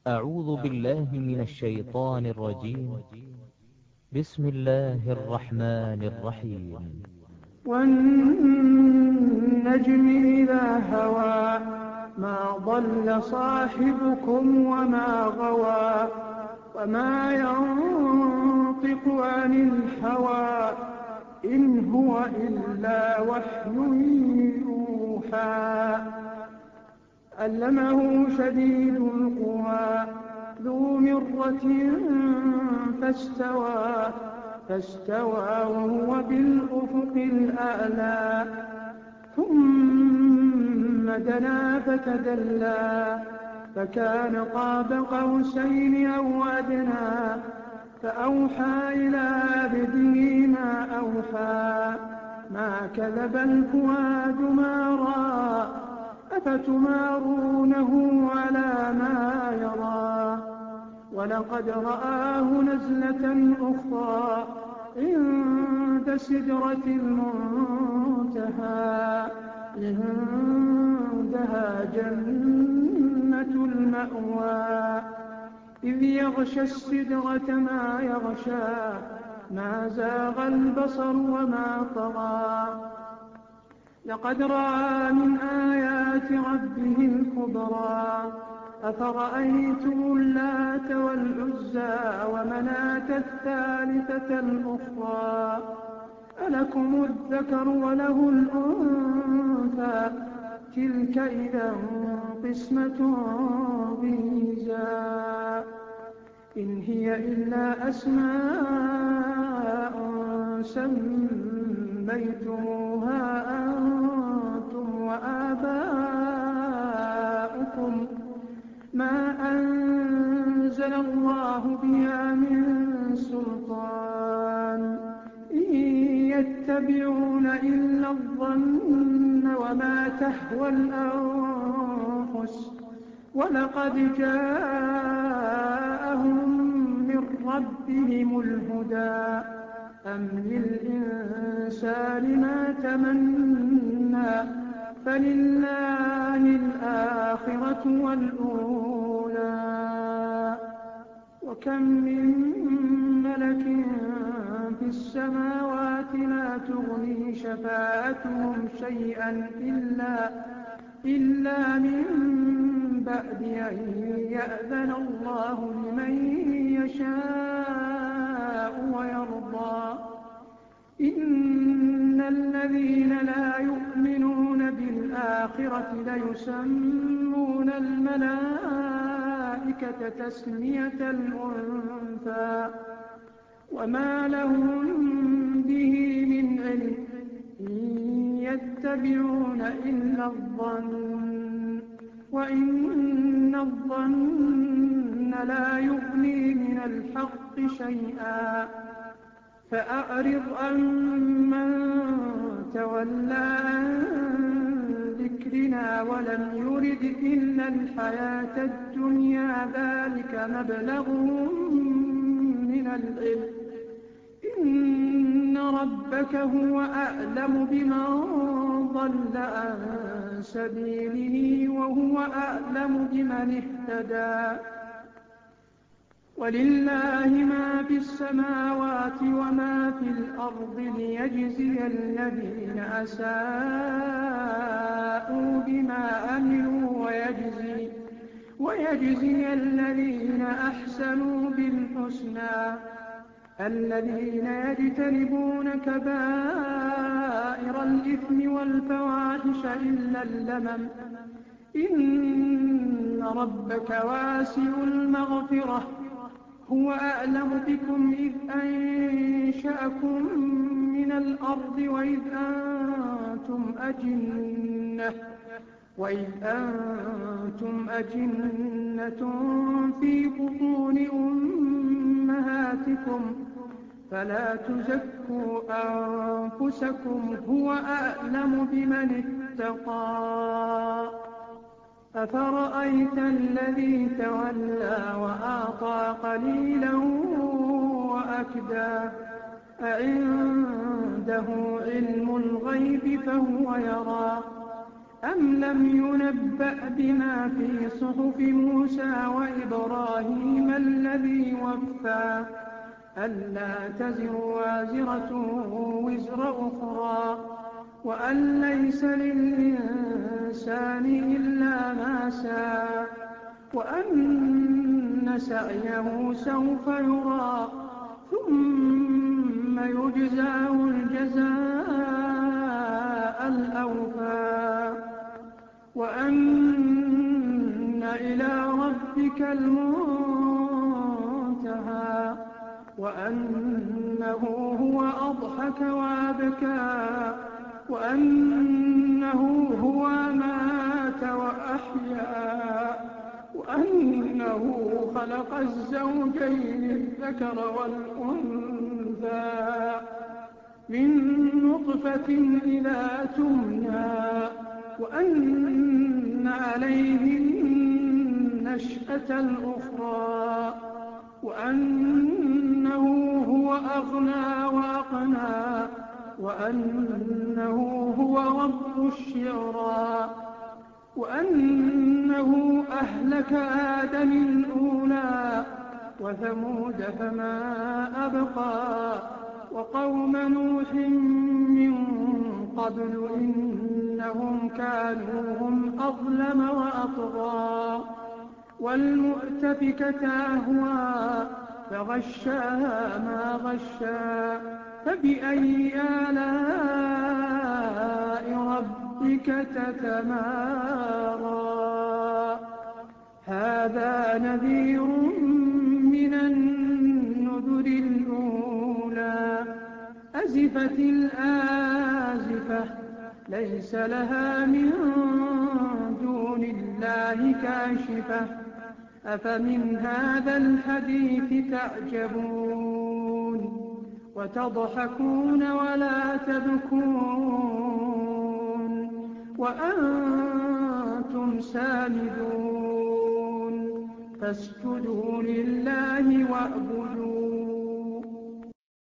أعوذ بالله من الشيطان الرجيم. بسم الله الرحمن الرحيم. والنجم إذا هوى ما ضل صاحبكم وما غوى وما ينطق عن الهوى إن هو إلا وحي يوحى علمه شديد القوى ذو مرة فاستوى وهو بالأفق الأعلى ثم دنا فتدلى فكان قاب قوسين أو أدنى فأوحى إلى عبده ما أوحى ما كذب الفؤاد ما رأى أفتمارونه على ما يرى ولقد رآه نزلة أخرى عند سدرة المنتهى عندها جنة المأوى إذ يغشى السدرة ما يغشى ما زاغ البصر وما طغى لقد رأى من آيات ربه الكبرى أفرأيتم اللات والعزى ومناة الثالثة الأخرى ألكم الذكر وله الأنثى تلك إذا قسمة ضيزى إن هي إلا أسماء سميتموها أنتم وآباؤكم ما أنزل الله بها من سلطان إن يتبعون إلا الظن وما تهوى الأنفس ولقد جاءهم من ربهم الهدى أم للإنسان ما تمنى فلله الآخرة والأولى وكم من ملك في السماوات لا تغني شفاعتهم شيئا إلا من بعد أن يأذن الله لمن يشاء ويرضى إن الذين لا يؤمنون بالآخرة ليسمون الملائكة تسمية الأنثى وما لهم به من علم إن يتبعون إلا الظن وإن الظن لا يغني من الحق شيئا فأعرض عمن تولى عن ذكرنا ولم يرد إلا الحياة الدنيا ذلك مبلغهم من العلم إن ربك هو أعلم بمن ضل عن سبيله وهو أعلم بمن اهتدى ولله ما في السماوات وما في الأرض ليجزي الذين أساءوا بما عملوا ويجزي الذين أحسنوا بالحسنى الذين يجتنبون كبائر الإثم والفواحش إلا اللمم إن ربك واسع المغفرة هو أعلم بكم إذ أنشأكم من الأرض وإذ أنتم أجنة في بطون أمهاتكم فلا تزكوا أنفسكم هو أعلم بمن اتقى أفرأيت الذي تولى وأعطى قليلا وأكدى أعنده علم الغيب فهو يرى أم لم ينبأ بما في صحف موسى وإبراهيم إبراهيم الذي وفى ألا تزر وازرة وزر أخرى وأن ليس للإنسان إلا ما سعى وأن سعيه سوف يرى ثم يجزاه الجزاء الأوفى وأن إلى ربك المنتهى وأنه هو أضحك وأبكى وأنه هو أمات وأحيا وأنه خلق الزوجين الذكر والأنثى من نطفة إذا تمنى وأن عليه النشأة الأخرى وأنه هو أغنى وأقنى وأنه هو رب الشعرى وأنه أهلك آدم الأولى وثمود فما أبقى وقوم نوح من قبل إنهم كانوا هم أظلم وأطغى والمؤتفكة أهوى فغشاها ما غشا فبأي آلاء ربك تتمارى هذا نذير من النذر الأولى أزفت الآزفة ليس لها من دون الله كاشفة أفمن هذا الحديث تعجبون وتضحكون ولا تبكون وأنتم سامدون فاسجدوا لله واعبدوا